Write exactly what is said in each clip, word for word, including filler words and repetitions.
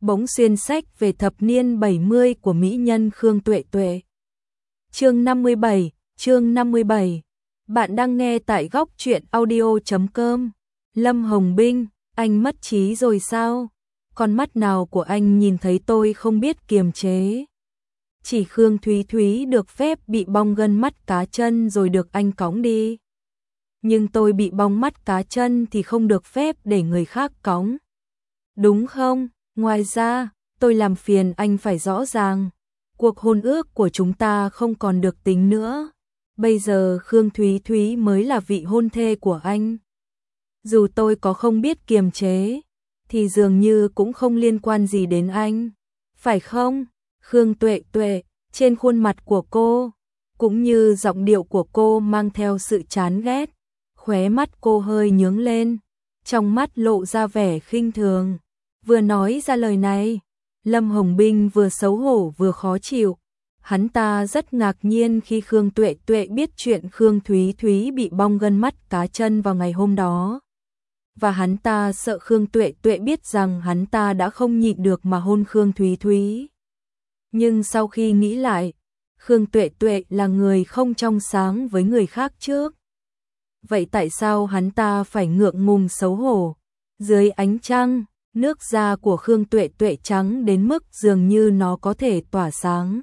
bỗng xuyên sách về thập niên bảy mươi của mỹ nhân Khương Tuệ Tuệ. Chương năm mươi bảy, chương năm mươi bảy. Bạn đang nghe tại góc truyện audio chấm com. Lâm Hồng Binh, anh mất trí rồi sao? Con mắt nào của anh nhìn thấy tôi không biết kiềm chế. Chỉ Khương Thúy Thúy được phép bị bong gân mắt cá chân rồi được anh cõng đi. Nhưng tôi bị bong mắt cá chân thì không được phép để người khác cõng. Đúng không? Ngoài ra, tôi làm phiền anh phải rõ ràng. Cuộc hôn ước của chúng ta không còn được tính nữa. Bây giờ Khương Thúy Thúy mới là vị hôn thê của anh. Dù tôi có không biết kiềm chế, thì dường như cũng không liên quan gì đến anh. Phải không? Khương Tuệ Tuệ, trên khuôn mặt của cô, cũng như giọng điệu của cô mang theo sự chán ghét. Khóe mắt cô hơi nhướng lên, trong mắt lộ ra vẻ khinh thường. Vừa nói ra lời này, Lâm Hồng Binh vừa xấu hổ vừa khó chịu. Hắn ta rất ngạc nhiên khi Khương Tuệ Tuệ biết chuyện Khương Thúy Thúy bị bong gân mắt cá chân vào ngày hôm đó. Và hắn ta sợ Khương Tuệ Tuệ biết rằng hắn ta đã không nhịn được mà hôn Khương Thúy Thúy. Nhưng sau khi nghĩ lại, Khương Tuệ Tuệ là người không trong sáng với người khác trước. Vậy tại sao hắn ta phải ngượng ngùng xấu hổ? Dưới ánh trăng, nước da của Khương Tuệ Tuệ trắng đến mức dường như nó có thể tỏa sáng.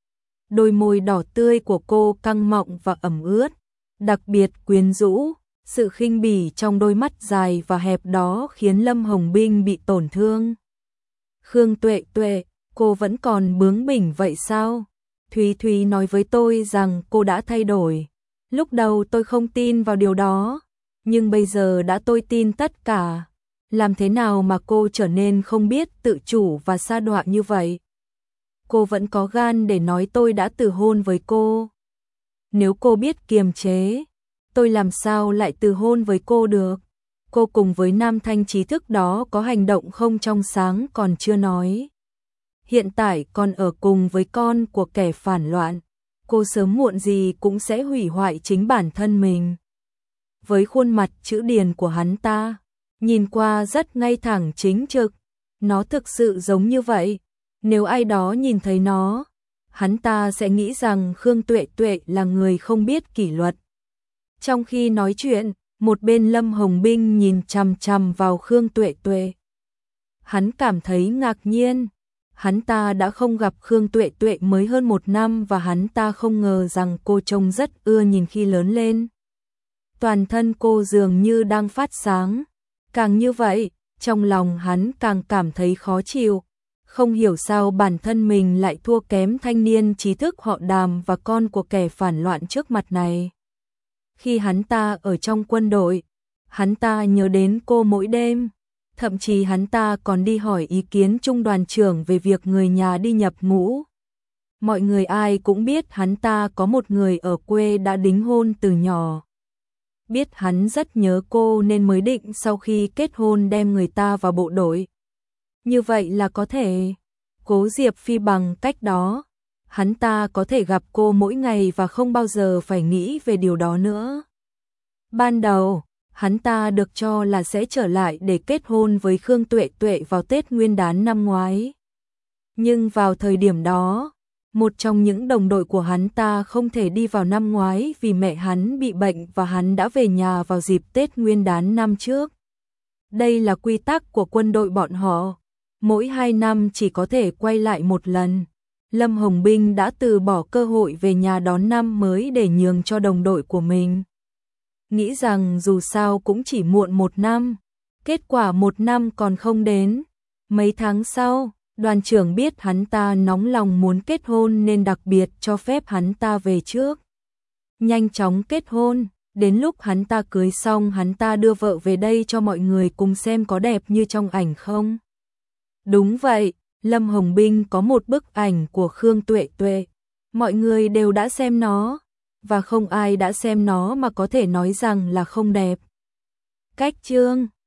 Đôi môi đỏ tươi của cô căng mọng và ẩm ướt, đặc biệt quyến rũ. Sự khinh bỉ trong đôi mắt dài và hẹp đó khiến Lâm Hồng Binh bị tổn thương. Khương Tuệ Tuệ, cô vẫn còn bướng bỉnh vậy sao? Thúy Thúy nói với tôi rằng cô đã thay đổi. Lúc đầu tôi không tin vào điều đó, nhưng bây giờ đã tôi tin tất cả. Làm thế nào mà cô trở nên không biết tự chủ và sa đọa như vậy? Cô vẫn có gan để nói tôi đã từ hôn với cô. Nếu cô biết kiềm chế, tôi làm sao lại từ hôn với cô được? Cô cùng với nam thanh trí thức đó có hành động không trong sáng còn chưa nói. Hiện tại còn ở cùng với con của kẻ phản loạn. Cô sớm muộn gì cũng sẽ hủy hoại chính bản thân mình. Với khuôn mặt chữ điền của hắn ta, nhìn qua rất ngay thẳng chính trực. Nó thực sự giống như vậy. Nếu ai đó nhìn thấy nó, hắn ta sẽ nghĩ rằng Khương Tuệ Tuệ là người không biết kỷ luật. Trong khi nói chuyện, một bên Lâm Hồng Binh nhìn chằm chằm vào Khương Tuệ Tuệ. Hắn cảm thấy ngạc nhiên. Hắn ta đã không gặp Khương Tuệ Tuệ mới hơn một năm và hắn ta không ngờ rằng cô trông rất ưa nhìn khi lớn lên. Toàn thân cô dường như đang phát sáng. Càng như vậy, trong lòng hắn càng cảm thấy khó chịu. Không hiểu sao bản thân mình lại thua kém thanh niên trí thức họ Đàm và con của kẻ phản loạn trước mặt này. Khi hắn ta ở trong quân đội, hắn ta nhớ đến cô mỗi đêm. Thậm chí hắn ta còn đi hỏi ý kiến trung đoàn trưởng về việc người nhà đi nhập ngũ. Mọi người ai cũng biết hắn ta có một người ở quê đã đính hôn từ nhỏ. Biết hắn rất nhớ cô nên mới định sau khi kết hôn đem người ta vào bộ đội. Như vậy là có thể Cố Diệp Phi bằng cách đó. Hắn ta có thể gặp cô mỗi ngày và không bao giờ phải nghĩ về điều đó nữa. Ban đầu, hắn ta được cho là sẽ trở lại để kết hôn với Khương Tuệ Tuệ vào Tết Nguyên đán năm ngoái. Nhưng vào thời điểm đó, một trong những đồng đội của hắn ta không thể đi vào năm ngoái vì mẹ hắn bị bệnh và hắn đã về nhà vào dịp Tết Nguyên đán năm trước. Đây là quy tắc của quân đội bọn họ. Mỗi hai năm chỉ có thể quay lại một lần. Lâm Hồng Binh đã từ bỏ cơ hội về nhà đón năm mới để nhường cho đồng đội của mình. Nghĩ rằng dù sao cũng chỉ muộn một năm. Kết quả một năm còn không đến. Mấy tháng sau, đoàn trưởng biết hắn ta nóng lòng muốn kết hôn nên đặc biệt cho phép hắn ta về trước. Nhanh chóng kết hôn, đến lúc hắn ta cưới xong hắn ta đưa vợ về đây cho mọi người cùng xem có đẹp như trong ảnh không. Đúng vậy, Lâm Hồng Binh có một bức ảnh của Khương Tuệ Tuệ. Mọi người đều đã xem nó, và không ai đã xem nó mà có thể nói rằng là không đẹp. Cách chương